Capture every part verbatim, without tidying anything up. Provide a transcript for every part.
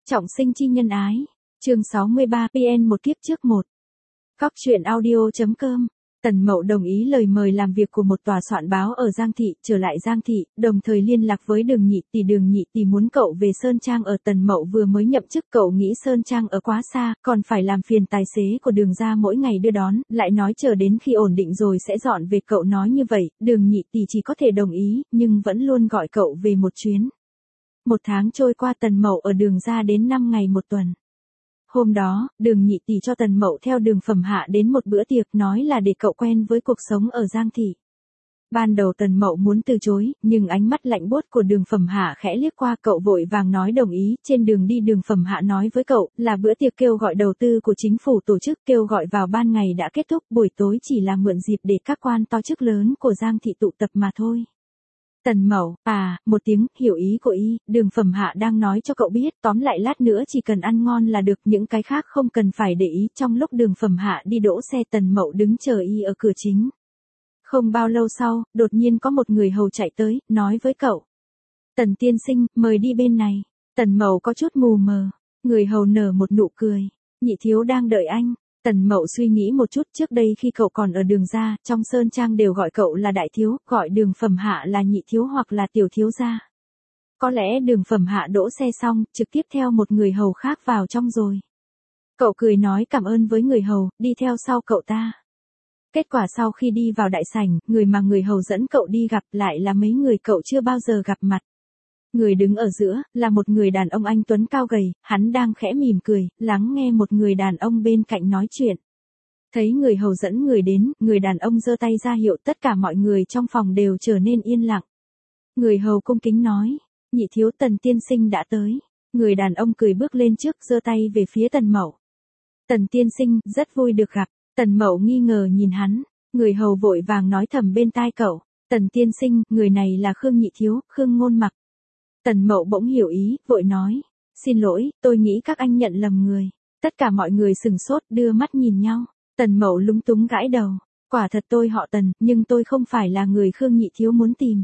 Trọng sinh chi nhân ái. Chương sáu mươi ba pê en một kiếp trước một. Cóc truyện audio chấm com. Tần Mậu đồng ý lời mời làm việc của một tòa soạn báo ở Giang Thị, trở lại Giang Thị, đồng thời liên lạc với Đường Nhị Tỷ. Đường Nhị Tỷ muốn cậu về Sơn Trang ở. Tần Mậu vừa mới nhậm chức, cậu nghĩ Sơn Trang ở quá xa, còn phải làm phiền tài xế của Đường gia mỗi ngày đưa đón, lại nói chờ đến khi ổn định rồi sẽ dọn về. Cậu nói như vậy, Đường Nhị Tỷ chỉ có thể đồng ý, nhưng vẫn luôn gọi cậu về một chuyến. Một tháng trôi qua, Tần Mậu ở Đường gia đến năm ngày một tuần. Hôm đó, Đường Nhị Tỷ cho Tần Mậu theo Đường Phẩm Hạ đến một bữa tiệc, nói là để cậu quen với cuộc sống ở Giang Thị. Ban đầu Tần Mậu muốn từ chối, nhưng ánh mắt lạnh buốt của Đường Phẩm Hạ khẽ liếc qua, cậu vội vàng nói đồng ý. Trên đường đi, Đường Phẩm Hạ nói với cậu là bữa tiệc kêu gọi đầu tư của chính phủ tổ chức, kêu gọi vào ban ngày đã kết thúc, buổi tối chỉ là mượn dịp để các quan to chức lớn của Giang Thị tụ tập mà thôi. Tần Mậu, à, một tiếng, hiểu ý của y. Đường Phẩm Hạ đang nói cho cậu biết, tóm lại lát nữa chỉ cần ăn ngon là được, những cái khác không cần phải để ý. Trong lúc Đường Phẩm Hạ đi đỗ xe, Tần Mậu đứng chờ y ở cửa chính. Không bao lâu sau, đột nhiên có một người hầu chạy tới, nói với cậu: Tần tiên sinh, mời đi bên này. Tần Mậu có chút mù mờ. Người hầu nở một nụ cười: Nhị thiếu đang đợi anh. Tần Mậu suy nghĩ một chút, trước đây khi cậu còn ở Đường gia, trong Sơn Trang đều gọi cậu là đại thiếu, gọi Đường Phẩm Hạ là nhị thiếu hoặc là tiểu thiếu gia. Có lẽ Đường Phẩm Hạ đỗ xe xong, trực tiếp theo một người hầu khác vào trong rồi. Cậu cười nói cảm ơn với người hầu, đi theo sau cậu ta. Kết quả sau khi đi vào đại sảnh, người mà người hầu dẫn cậu đi gặp lại là mấy người cậu chưa bao giờ gặp mặt. Người đứng ở giữa, là một người đàn ông anh tuấn cao gầy, hắn đang khẽ mỉm cười, lắng nghe một người đàn ông bên cạnh nói chuyện. Thấy người hầu dẫn người đến, người đàn ông giơ tay ra hiệu, tất cả mọi người trong phòng đều trở nên yên lặng. Người hầu cung kính nói: Nhị thiếu, Tần tiên sinh đã tới. Người đàn ông cười bước lên trước, giơ tay về phía Tần Mậu. Tần tiên sinh, rất vui được gặp. Tần Mậu nghi ngờ nhìn hắn. Người hầu vội vàng nói thầm bên tai cậu: Tần tiên sinh, người này là Khương Nhị thiếu, Khương Ngôn Mặc. Tần Mậu bỗng hiểu ý, vội nói: Xin lỗi, tôi nghĩ các anh nhận lầm người. Tất cả mọi người sừng sốt, đưa mắt nhìn nhau. Tần Mậu lúng túng gãi đầu: Quả thật tôi họ Tần, nhưng tôi không phải là người Khương Nhị thiếu muốn tìm.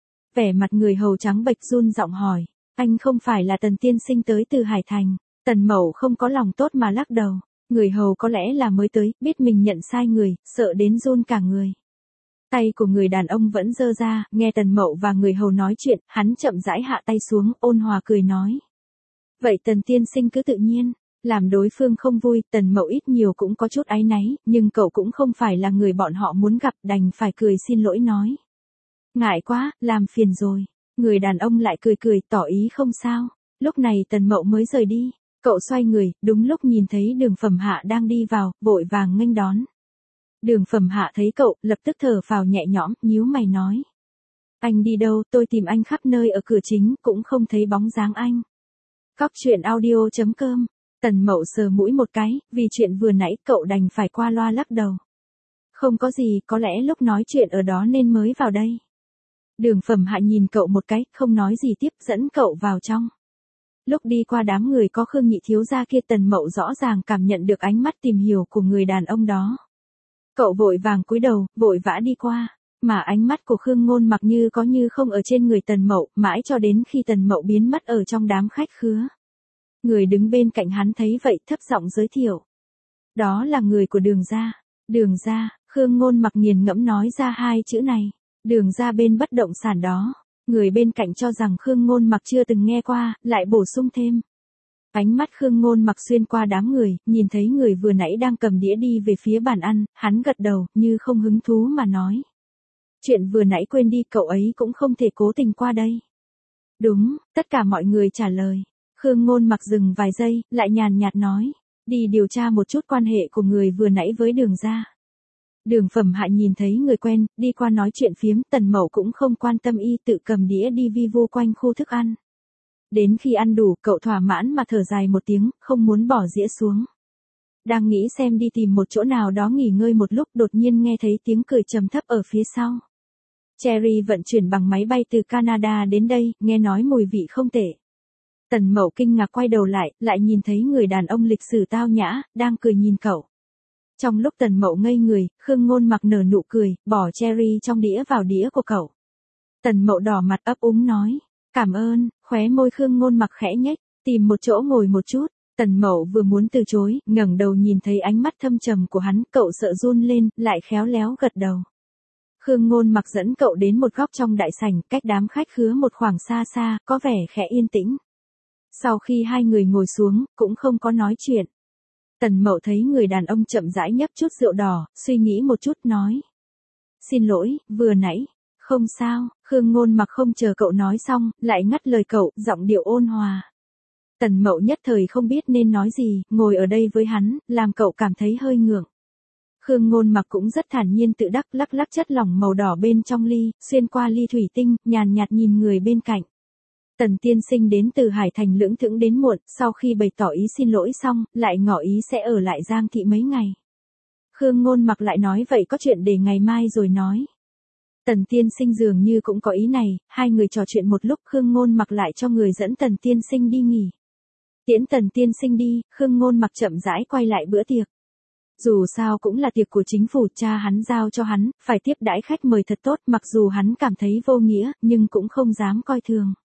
Vẻ mặt người hầu trắng bệch, run giọng hỏi: Anh không phải là Tần tiên sinh tới từ Hải Thành? Tần Mậu không có lòng tốt mà lắc đầu. Người hầu có lẽ là mới tới, biết mình nhận sai người, sợ đến run cả người. Tay của người đàn ông vẫn giơ ra, nghe Tần Mậu và người hầu nói chuyện, hắn chậm rãi hạ tay xuống, ôn hòa cười nói: Vậy Tần tiên sinh cứ tự nhiên. Làm đối phương không vui, Tần Mậu ít nhiều cũng có chút áy náy, nhưng cậu cũng không phải là người bọn họ muốn gặp, đành phải cười xin lỗi nói: Ngại quá, làm phiền rồi. Người đàn ông lại cười cười, tỏ ý không sao. Lúc này Tần Mậu mới rời đi. Cậu xoay người, đúng lúc nhìn thấy Đường Phẩm Hạ đang đi vào, vội vàng nghênh đón. Đường Phẩm Hạ thấy cậu, lập tức thở phào nhẹ nhõm, nhíu mày nói: Anh đi đâu? Tôi tìm anh khắp nơi ở cửa chính, cũng không thấy bóng dáng anh. Cóc truyện audio chấm com. Tần Mậu sờ mũi một cái, vì chuyện vừa nãy cậu đành phải qua loa lắc đầu. Không có gì, có lẽ lúc nói chuyện ở đó nên mới vào đây. Đường Phẩm Hạ nhìn cậu một cái, không nói gì tiếp, dẫn cậu vào trong. Lúc đi qua đám người có Khương Nhị thiếu gia kia, Tần Mậu rõ ràng cảm nhận được ánh mắt tìm hiểu của người đàn ông đó. Cậu vội vàng cúi đầu, vội vã đi qua, mà ánh mắt của Khương Ngôn Mặc như có như không ở trên người Tần Mậu, mãi cho đến khi Tần Mậu biến mất ở trong đám khách khứa. Người đứng bên cạnh hắn thấy vậy, thấp giọng giới thiệu: Đó là người của Đường gia. Đường gia? Khương Ngôn Mặc nghiền ngẫm nói ra hai chữ này. Đường gia bên bất động sản đó. Người bên cạnh cho rằng Khương Ngôn Mặc chưa từng nghe qua, lại bổ sung thêm. Ánh mắt Khương Ngôn Mặc xuyên qua đám người, nhìn thấy người vừa nãy đang cầm đĩa đi về phía bàn ăn, hắn gật đầu, như không hứng thú mà nói: Chuyện vừa nãy quên đi, cậu ấy cũng không thể cố tình qua đây. Đúng, tất cả mọi người trả lời. Khương Ngôn Mặc dừng vài giây, lại nhàn nhạt nói: Đi điều tra một chút quan hệ của người vừa nãy với Đường gia. Đường Phẩm Hạ nhìn thấy người quen, đi qua nói chuyện phiếm. Tần Mậu cũng không quan tâm y, tự cầm đĩa đi vi vu quanh khu thức ăn. Đến khi ăn đủ, cậu thỏa mãn mà thở dài một tiếng, không muốn bỏ dĩa xuống. Đang nghĩ xem đi tìm một chỗ nào đó nghỉ ngơi một lúc, đột nhiên nghe thấy tiếng cười trầm thấp ở phía sau. Cherry vận chuyển bằng máy bay từ Canada đến đây, nghe nói mùi vị không tệ. Tần Mậu kinh ngạc quay đầu lại, lại nhìn thấy người đàn ông lịch sự tao nhã, đang cười nhìn cậu. Trong lúc Tần Mậu ngây người, Khương Ngôn Mặc nở nụ cười, bỏ cherry trong đĩa vào đĩa của cậu. Tần Mậu đỏ mặt ấp úng nói: Cảm ơn. Khóe môi Khương Ngôn Mặc khẽ nhếch. Tìm một chỗ ngồi một chút. Tần Mậu vừa muốn từ chối, ngẩng đầu nhìn thấy ánh mắt thâm trầm của hắn, cậu sợ run lên, lại khéo léo gật đầu. Khương Ngôn Mặc dẫn cậu đến một góc trong đại sảnh, cách đám khách khứa một khoảng xa xa, có vẻ khẽ yên tĩnh. Sau khi hai người ngồi xuống, cũng không có nói chuyện. Tần Mậu thấy người đàn ông chậm rãi nhấp chút rượu đỏ, suy nghĩ một chút nói. Xin lỗi, vừa nãy. Không sao, Khương Ngôn Mặc không chờ cậu nói xong, lại ngắt lời cậu, giọng điệu ôn hòa. Tần Mậu nhất thời không biết nên nói gì, ngồi ở đây với hắn, làm cậu cảm thấy hơi ngượng. Khương Ngôn Mặc cũng rất thản nhiên tự đắc, lắc lắc chất lỏng màu đỏ bên trong ly, xuyên qua ly thủy tinh, nhàn nhạt nhìn người bên cạnh. Tần tiên sinh đến từ Hải Thành lững thững đến muộn, sau khi bày tỏ ý xin lỗi xong, lại ngỏ ý sẽ ở lại Giang Thị mấy ngày. Khương Ngôn Mặc lại nói vậy có chuyện để ngày mai rồi nói. Tần tiên sinh dường như cũng có ý này, hai người trò chuyện một lúc, Khương Ngôn Mặc lại cho người dẫn Tần tiên sinh đi nghỉ. Tiễn Tần tiên sinh đi, Khương Ngôn Mặc chậm rãi quay lại bữa tiệc. Dù sao cũng là tiệc của chính phủ, cha hắn giao cho hắn, phải tiếp đãi khách mời thật tốt, mặc dù hắn cảm thấy vô nghĩa, nhưng cũng không dám coi thường.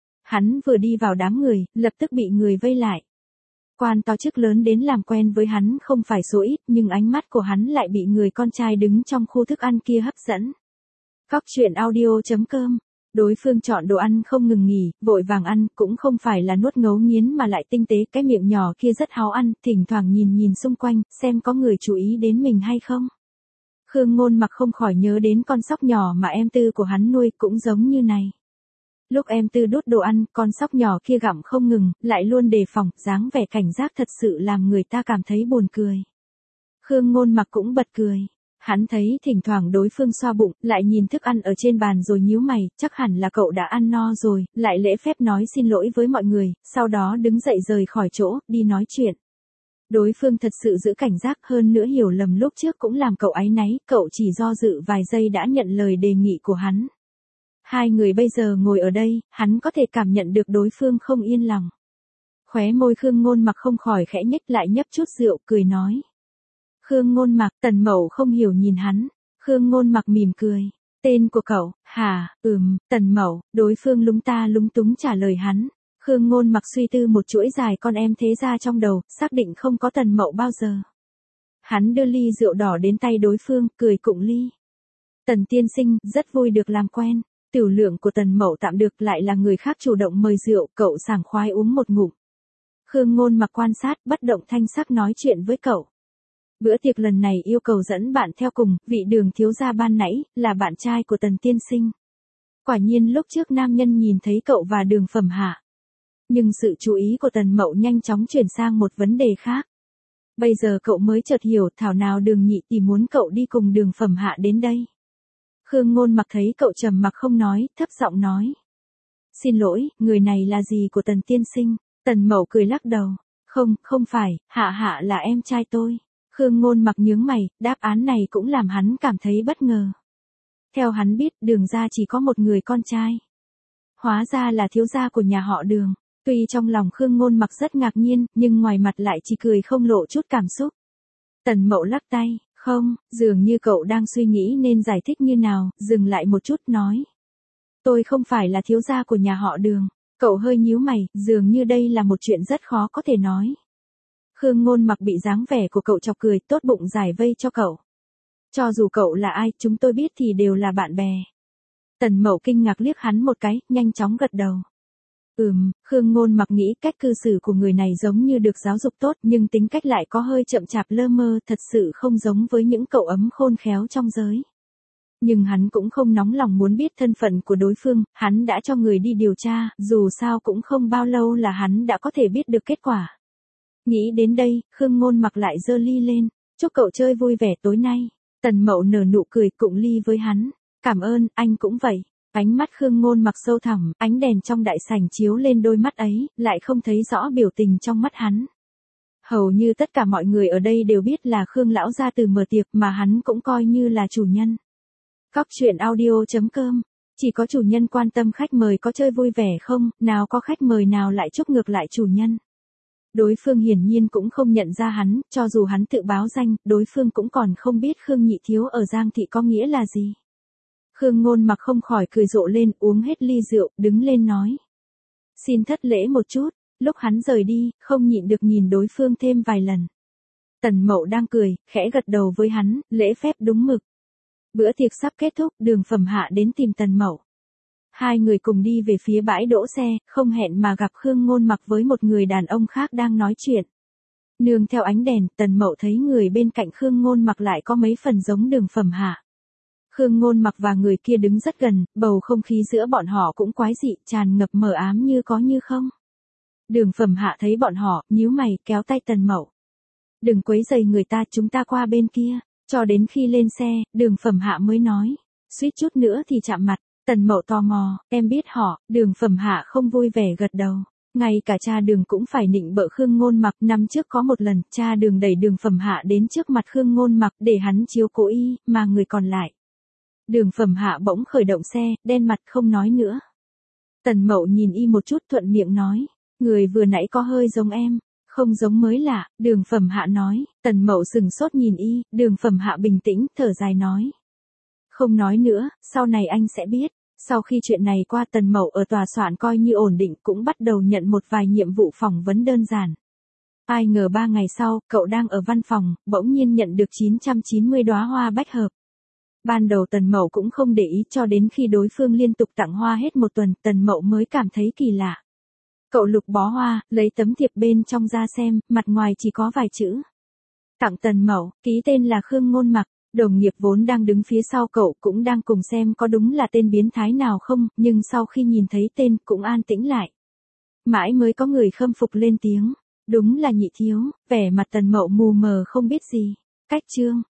Hắn vừa đi vào đám người, lập tức bị người vây lại. Quan to chức lớn đến làm quen với hắn không phải số ít, nhưng ánh mắt của hắn lại bị người con trai đứng trong khu thức ăn kia hấp dẫn. Cóc truyện audio chấm com. Đối phương chọn đồ ăn không ngừng nghỉ, vội vàng ăn, cũng không phải là nuốt ngấu nghiến mà lại tinh tế, cái miệng nhỏ kia rất háo ăn, thỉnh thoảng nhìn nhìn xung quanh, xem có người chú ý đến mình hay không. Khương Ngôn Mặc không khỏi nhớ đến con sóc nhỏ mà em Tư của hắn nuôi, cũng giống như này. Lúc em Tư đút đồ ăn, con sóc nhỏ kia gặm không ngừng, lại luôn đề phòng, dáng vẻ cảnh giác thật sự làm người ta cảm thấy buồn cười. Khương Ngôn Mặc cũng bật cười. Hắn thấy thỉnh thoảng đối phương xoa bụng, lại nhìn thức ăn ở trên bàn rồi nhíu mày, chắc hẳn là cậu đã ăn no rồi, lại lễ phép nói xin lỗi với mọi người, sau đó đứng dậy rời khỏi chỗ, đi nói chuyện. Đối phương thật sự giữ cảnh giác, hơn nữa hiểu lầm lúc trước cũng làm cậu áy náy, cậu chỉ do dự vài giây đã nhận lời đề nghị của hắn. Hai người bây giờ ngồi ở đây, hắn có thể cảm nhận được đối phương không yên lòng. Khóe môi Khương Ngôn Mặc không khỏi khẽ nhếch lại, nhấp chút rượu, cười nói. Khương Ngôn Mặc, Tần Mậu không hiểu nhìn hắn. Khương Ngôn Mặc mỉm cười. Tên của cậu, hả, ừm, Tần Mậu, đối phương lúng ta lúng túng trả lời hắn. Khương Ngôn Mặc suy tư một chuỗi dài con em thế ra trong đầu, xác định không có Tần Mậu bao giờ. Hắn đưa ly rượu đỏ đến tay đối phương, cười cụng ly. Tần tiên sinh, rất vui được làm quen. Tiểu lượng của Tần Mậu tạm được, lại là người khác chủ động mời rượu, cậu sảng khoái uống một ngụm. Khương Ngôn Mặc quan sát, bất động thanh sắc nói chuyện với cậu. Bữa tiệc lần này yêu cầu dẫn bạn theo cùng, vị Đường thiếu gia ban nãy, là bạn trai của Tần tiên sinh. Quả nhiên lúc trước nam nhân nhìn thấy cậu và Đường Phẩm Hạ. Nhưng sự chú ý của Tần Mậu nhanh chóng chuyển sang một vấn đề khác. Bây giờ cậu mới chợt hiểu, thảo nào Đường nhị tỷ muốn cậu đi cùng Đường Phẩm Hạ đến đây. Khương Ngôn Mặc thấy cậu trầm mặc không nói, thấp giọng nói. Xin lỗi, người này là gì của Tần tiên sinh? Tần Mậu cười lắc đầu. Không, không phải, Hạ Hạ là em trai tôi. Khương Ngôn Mặc nhướng mày, đáp án này cũng làm hắn cảm thấy bất ngờ. Theo hắn biết, Đường gia chỉ có một người con trai. Hóa ra là thiếu gia của nhà họ Đường. Tuy trong lòng Khương Ngôn Mặc rất ngạc nhiên, nhưng ngoài mặt lại chỉ cười không lộ chút cảm xúc. Tần Mậu lắc tay, không, dường như cậu đang suy nghĩ nên giải thích như nào, dừng lại một chút nói. Tôi không phải là thiếu gia của nhà họ Đường. Cậu hơi nhíu mày, dường như đây là một chuyện rất khó có thể nói. Khương Ngôn Mặc bị dáng vẻ của cậu chọc cười, tốt bụng giải vây cho cậu. Cho dù cậu là ai, chúng tôi biết thì đều là bạn bè. Tần Mậu kinh ngạc liếc hắn một cái, nhanh chóng gật đầu. Ừm, Khương Ngôn Mặc nghĩ cách cư xử của người này giống như được giáo dục tốt, nhưng tính cách lại có hơi chậm chạp lơ mơ, thật sự không giống với những cậu ấm khôn khéo trong giới. Nhưng hắn cũng không nóng lòng muốn biết thân phận của đối phương, hắn đã cho người đi điều tra, dù sao cũng không bao lâu là hắn đã có thể biết được kết quả. Nghĩ đến đây, Khương Ngôn Mặc lại giơ ly lên. Chúc cậu chơi vui vẻ tối nay. Tần Mậu nở nụ cười cụng ly với hắn. Cảm ơn, anh cũng vậy. Ánh mắt Khương Ngôn Mặc sâu thẳm, ánh đèn trong đại sảnh chiếu lên đôi mắt ấy, lại không thấy rõ biểu tình trong mắt hắn. Hầu như tất cả mọi người ở đây đều biết là Khương lão gia từ mở tiệc mà hắn cũng coi như là chủ nhân. Cóc truyện audio chấm com. Chỉ có chủ nhân quan tâm khách mời có chơi vui vẻ không, nào có khách mời nào lại chúc ngược lại chủ nhân. Đối phương hiển nhiên cũng không nhận ra hắn, cho dù hắn tự báo danh, đối phương cũng còn không biết Khương nhị thiếu ở Giang Thị có nghĩa là gì. Khương Ngôn Mặc không khỏi cười rộ lên, uống hết ly rượu, đứng lên nói. Xin thất lễ một chút, Lúc hắn rời đi, không nhịn được nhìn đối phương thêm vài lần. Tần Mậu đang cười, khẽ gật đầu với hắn, lễ phép đúng mực. Bữa tiệc sắp kết thúc, Đường Phẩm Hạ đến tìm Tần Mậu. Hai người cùng đi về phía bãi đỗ xe, không hẹn mà gặp Khương Ngôn Mặc với một người đàn ông khác đang nói chuyện. Nương theo ánh đèn, Tần Mậu thấy người bên cạnh Khương Ngôn Mặc lại có mấy phần giống Đường Phẩm Hạ. Khương Ngôn Mặc và người kia đứng rất gần, bầu không khí giữa bọn họ cũng quái dị, tràn ngập mờ ám như có như không. Đường Phẩm Hạ thấy bọn họ, nhíu mày, kéo tay Tần Mậu. Đừng quấy rầy người ta, chúng ta qua bên kia. Cho đến khi lên xe, Đường Phẩm Hạ mới nói. Suýt chút nữa thì chạm mặt. Tần Mậu tò mò, em biết họ. Đường Phẩm Hạ không vui vẻ gật đầu. Ngay cả cha Đường cũng phải nịnh bợ Khương Ngôn Mặc. Năm trước có một lần, cha Đường đẩy Đường Phẩm Hạ đến trước mặt Khương Ngôn Mặc để hắn chiếu cố y, mà người còn lại. Đường Phẩm Hạ bỗng khởi động xe, đen mặt không nói nữa. Tần Mậu nhìn y một chút thuận miệng nói. Người vừa nãy có hơi giống em. Không giống mới lạ, Đường Phẩm Hạ nói. Tần Mậu sừng sốt nhìn y, Đường Phẩm Hạ bình tĩnh, thở dài nói. Không nói nữa, sau này anh sẽ biết. Sau khi chuyện này qua, Tần Mậu ở tòa soạn coi như ổn định, cũng bắt đầu nhận một vài nhiệm vụ phỏng vấn đơn giản. Ai ngờ ba ngày sau, cậu đang ở văn phòng, bỗng nhiên nhận được chín trăm chín mươi đóa hoa bách hợp. Ban đầu Tần Mậu cũng không để ý, cho đến khi đối phương liên tục tặng hoa hết một tuần, Tần Mậu mới cảm thấy kỳ lạ. Cậu lục bó hoa, lấy tấm thiệp bên trong ra xem, mặt ngoài chỉ có vài chữ. Tặng Tần Mậu, ký tên là Khương Ngôn Mặc. Đồng nghiệp vốn đang đứng phía sau cậu cũng đang cùng xem có đúng là tên biến thái nào không, nhưng sau khi nhìn thấy tên cũng an tĩnh lại. Mãi mới có người khâm phục lên tiếng. Đúng là Nhị thiếu, vẻ mặt Tần Mậu mù mờ không biết gì. Cách chương.